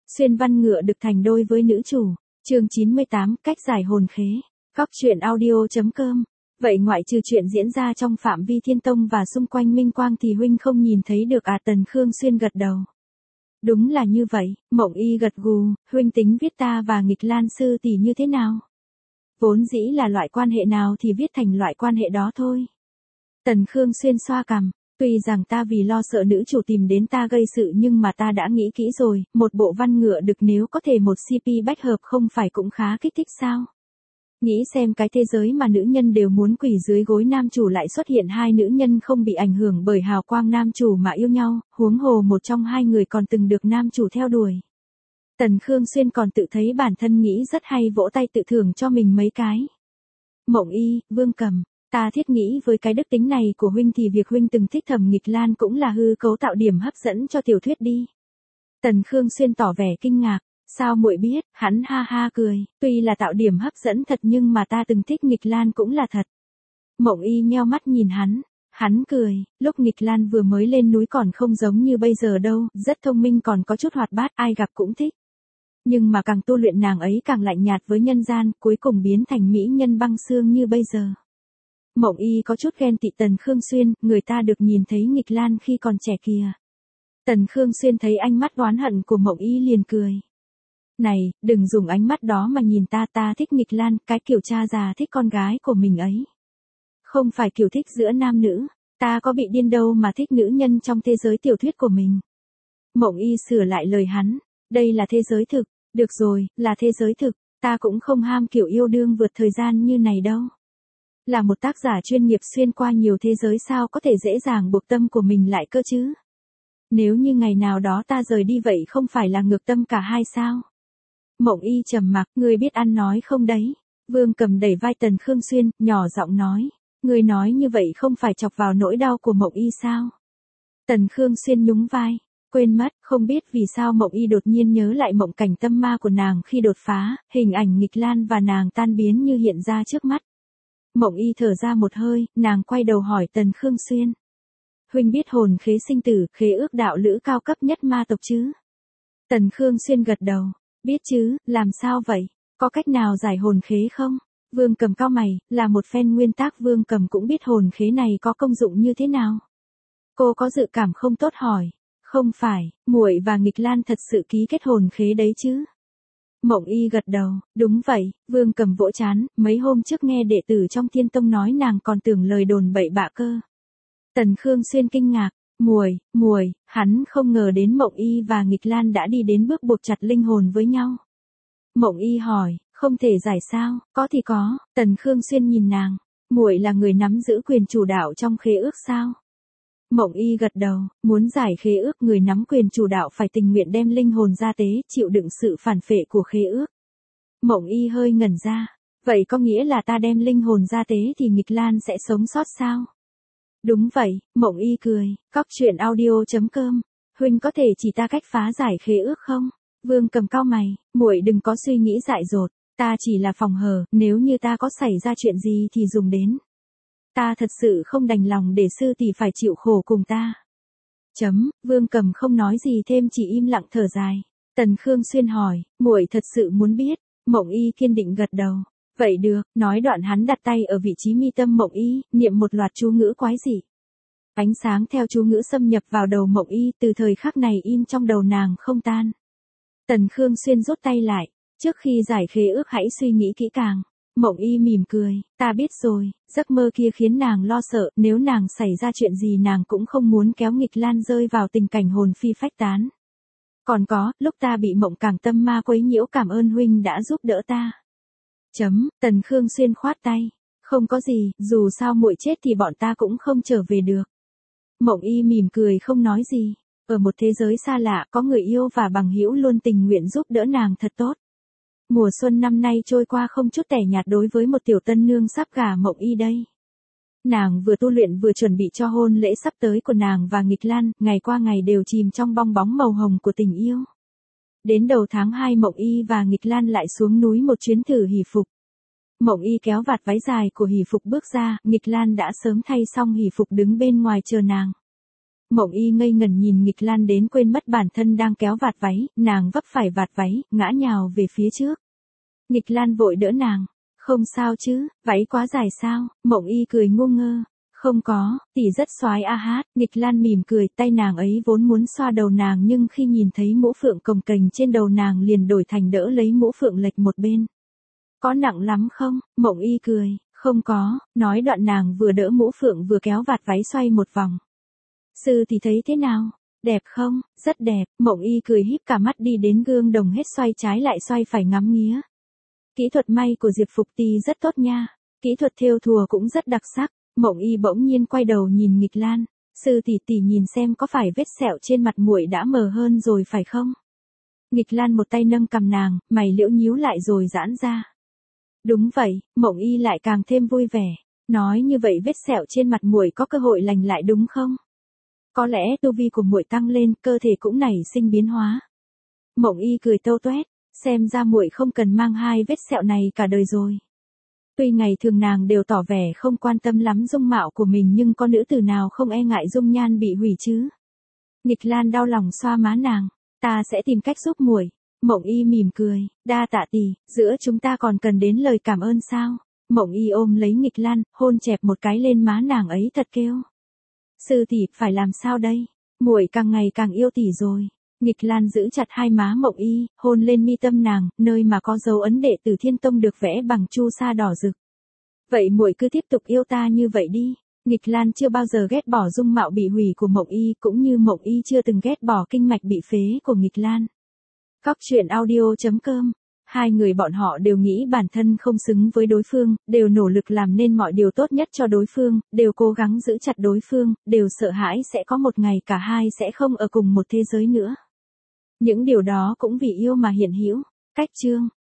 Xuyên văn ngựa được thành đôi với nữ chủ. Chương 98, cách giải hồn khế. Góc truyện audio.com. Vậy ngoại trừ chuyện diễn ra trong phạm vi Thiên Tông và xung quanh Minh Quang thì huynh không nhìn thấy được à? Tần Khương Xuyên gật đầu. Đúng là như vậy. Mộng Y gật gù, huynh tính viết ta và Nghịch Lan sư tỷ như thế nào? Vốn dĩ là loại quan hệ nào thì viết thành loại quan hệ đó thôi. Tần Khương Xuyên xoa cằm. Tuy rằng ta vì lo sợ nữ chủ tìm đến ta gây sự nhưng mà ta đã nghĩ kỹ rồi, một bộ văn ngựa đực nếu có thể một CP bách hợp không phải cũng khá kích thích sao? Nghĩ xem cái thế giới mà nữ nhân đều muốn quỳ dưới gối nam chủ lại xuất hiện hai nữ nhân không bị ảnh hưởng bởi hào quang nam chủ mà yêu nhau, huống hồ một trong hai người còn từng được nam chủ theo đuổi. Tần Khương Xuyên còn tự thấy bản thân nghĩ rất hay, vỗ tay tự thưởng cho mình mấy cái. Mộng Y, Vương Cầm. Ta thiết nghĩ với cái đức tính này của huynh thì việc huynh từng thích Thẩm Nghịch Lan cũng là hư cấu tạo điểm hấp dẫn cho tiểu thuyết đi. Tần Khương Xuyên tỏ vẻ kinh ngạc, sao muội biết? Hắn ha ha cười, tuy là tạo điểm hấp dẫn thật nhưng mà ta từng thích Nghịch Lan cũng là thật. Mộng Y nheo mắt nhìn hắn cười, lúc Nghịch Lan vừa mới lên núi còn không giống như bây giờ đâu, rất thông minh còn có chút hoạt bát, ai gặp cũng thích. Nhưng mà càng tu luyện nàng ấy càng lạnh nhạt với nhân gian, cuối cùng biến thành mỹ nhân băng xương như bây giờ. Mộng Y có chút ghen tị Tần Khương Xuyên, người ta được nhìn thấy Nghịch Lan khi còn trẻ kìa. Tần Khương Xuyên thấy ánh mắt oán hận của Mộng Y liền cười. Này, đừng dùng ánh mắt đó mà nhìn ta, ta thích Nghịch Lan, cái kiểu cha già thích con gái của mình ấy. Không phải kiểu thích giữa nam nữ, ta có bị điên đâu mà thích nữ nhân trong thế giới tiểu thuyết của mình. Mộng Y sửa lại lời hắn, đây là thế giới thực, được rồi, là thế giới thực, ta cũng không ham kiểu yêu đương vượt thời gian như này đâu. Là một tác giả chuyên nghiệp xuyên qua nhiều thế giới sao có thể dễ dàng buộc tâm của mình lại cơ chứ? Nếu như ngày nào đó ta rời đi vậy không phải là ngược tâm cả hai sao? Mộng Y trầm mặc, ngươi biết ăn nói không đấy? Vương Cầm đẩy vai Tần Khương Xuyên, nhỏ giọng nói, ngươi nói như vậy không phải chọc vào nỗi đau của Mộng Y sao? Tần Khương Xuyên nhún vai, quên mất, không biết vì sao Mộng Y đột nhiên nhớ lại mộng cảnh tâm ma của nàng khi đột phá, hình ảnh Nghịch Lan và nàng tan biến như hiện ra trước mắt. Mộng Y thở ra một hơi, nàng quay đầu hỏi Tần Khương Xuyên. Huynh biết hồn khế sinh tử, khế ước đạo lữ cao cấp nhất ma tộc chứ? Tần Khương Xuyên gật đầu, biết chứ, làm sao vậy? Có cách nào giải hồn khế không? Vương Cầm cau mày, là một fan nguyên tác Vương Cầm cũng biết hồn khế này có công dụng như thế nào. Cô có dự cảm không tốt hỏi, không phải, muội và Nghịch Lan thật sự ký kết hồn khế đấy chứ? Mộng Y gật đầu, đúng vậy. Vương Cầm vỗ trán, mấy hôm trước nghe đệ tử trong Thiên Tông nói nàng còn tưởng lời đồn bậy bạ cơ. Tần Khương Xuyên kinh ngạc, muội, hắn không ngờ đến Mộng Y và Nghịch Lan đã đi đến bước buộc chặt linh hồn với nhau. Mộng Y hỏi, không thể giải sao? Có thì có. Tần Khương Xuyên nhìn nàng, muội là người nắm giữ quyền chủ đạo trong khế ước sao? Mộng Y gật đầu, muốn giải khế ước người nắm quyền chủ đạo phải tình nguyện đem linh hồn ra tế, chịu đựng sự phản phệ của khế ước. Mộng Y hơi ngẩn ra, vậy có nghĩa là ta đem linh hồn ra tế thì Nghịch Lan sẽ sống sót sao? Đúng vậy, Mộng Y cười, góc truyện audio.com, huynh có thể chỉ ta cách phá giải khế ước không? Vương Cầm cau mày, muội đừng có suy nghĩ dại dột, ta chỉ là phòng hờ, nếu như ta có xảy ra chuyện gì thì dùng đến. Ta thật sự không đành lòng để sư tỷ phải chịu khổ cùng ta. Vương Cầm không nói gì thêm chỉ im lặng thở dài. Tần Khương Xuyên hỏi, muội thật sự muốn biết? Mộng Y kiên định gật đầu. Vậy được, nói đoạn hắn đặt tay ở vị trí mi tâm Mộng Y, niệm một loạt chú ngữ quái dị. Ánh sáng theo chú ngữ xâm nhập vào đầu Mộng Y, từ thời khắc này in trong đầu nàng không tan. Tần Khương Xuyên rút tay lại, trước khi giải khế ước hãy suy nghĩ kỹ càng. Mộng Y mỉm cười, ta biết rồi, giấc mơ kia khiến nàng lo sợ, nếu nàng xảy ra chuyện gì nàng cũng không muốn kéo Nghịch Lan rơi vào tình cảnh hồn phi phách tán. Còn có, lúc ta bị mộng càng tâm ma quấy nhiễu cảm ơn huynh đã giúp đỡ ta. Tần Khương Xuyên khoát tay, không có gì, dù sao muội chết thì bọn ta cũng không trở về được. Mộng Y mỉm cười không nói gì, ở một thế giới xa lạ có người yêu và bằng hữu luôn tình nguyện giúp đỡ nàng thật tốt. Mùa xuân năm nay trôi qua không chút tẻ nhạt đối với một tiểu tân nương sắp gả Mộng Y đây. Nàng vừa tu luyện vừa chuẩn bị cho hôn lễ sắp tới của nàng và Nghịch Lan, ngày qua ngày đều chìm trong bong bóng màu hồng của tình yêu. Đến đầu tháng 2 Mộng Y và Nghịch Lan lại xuống núi một chuyến thử hỷ phục. Mộng Y kéo vạt váy dài của hỷ phục bước ra, Nghịch Lan đã sớm thay xong hỷ phục đứng bên ngoài chờ nàng. Mộng Y ngây ngẩn nhìn Nghịch Lan đến quên mất bản thân đang kéo vạt váy, nàng vấp phải vạt váy, ngã nhào về phía trước. Nghịch Lan vội đỡ nàng. Không sao chứ, váy quá dài sao? Mộng Y cười ngu ngơ. Không có, tỷ rất xoái a hát. Nghịch Lan mỉm cười, tay nàng ấy vốn muốn xoa đầu nàng nhưng khi nhìn thấy mũ phượng cồng kềnh trên đầu nàng liền đổi thành đỡ lấy mũ phượng lệch một bên. Có nặng lắm không? Mộng Y cười. Không có, nói đoạn nàng vừa đỡ mũ phượng vừa kéo vạt váy xoay một vòng. Sư thì thấy thế nào? Đẹp không? Rất đẹp. Mộng Y cười híp cả mắt đi đến gương đồng hết xoay trái lại xoay phải ngắm nghía. Kỹ thuật may của Diệp Phục Tì rất tốt nha. Kỹ thuật thêu thùa cũng rất đặc sắc. Mộng Y bỗng nhiên quay đầu nhìn Nghịch Lan. Sư tỷ nhìn xem có phải vết sẹo trên mặt muội đã mờ hơn rồi phải không? Nghịch Lan một tay nâng cằm nàng, mày liễu nhíu lại rồi giãn ra. Đúng vậy, Mộng Y lại càng thêm vui vẻ. Nói như vậy vết sẹo trên mặt muội có cơ hội lành lại đúng không? Có lẽ tu vi của muội tăng lên, cơ thể cũng nảy sinh biến hóa. Mộng Y cười tâu toét, xem ra muội không cần mang hai vết sẹo này cả đời rồi. Tuy ngày thường nàng đều tỏ vẻ không quan tâm lắm dung mạo của mình nhưng có nữ tử nào không e ngại dung nhan bị hủy chứ? Nghịch Lan đau lòng xoa má nàng, ta sẽ tìm cách giúp muội. Mộng Y mỉm cười, đa tạ tỷ, giữa chúng ta còn cần đến lời cảm ơn sao? Mộng Y ôm lấy Nghịch Lan, hôn chẹp một cái lên má nàng ấy thật kêu. Sư tỷ, phải làm sao đây? Muội càng ngày càng yêu tỷ rồi. Nghịch Lan giữ chặt hai má Mộng Y, hôn lên mi tâm nàng, nơi mà có dấu ấn đệ tử Thiên Tông được vẽ bằng chu sa đỏ rực. Vậy muội cứ tiếp tục yêu ta như vậy đi. Nghịch Lan chưa bao giờ ghét bỏ dung mạo bị hủy của Mộng Y, cũng như Mộng Y chưa từng ghét bỏ kinh mạch bị phế của Nghịch Lan. Góc truyện audio.com. Hai người bọn họ đều nghĩ bản thân không xứng với đối phương, đều nỗ lực làm nên mọi điều tốt nhất cho đối phương, đều cố gắng giữ chặt đối phương, đều sợ hãi sẽ có một ngày cả hai sẽ không ở cùng một thế giới nữa. Những điều đó cũng vì yêu mà hiện hữu. Cách chương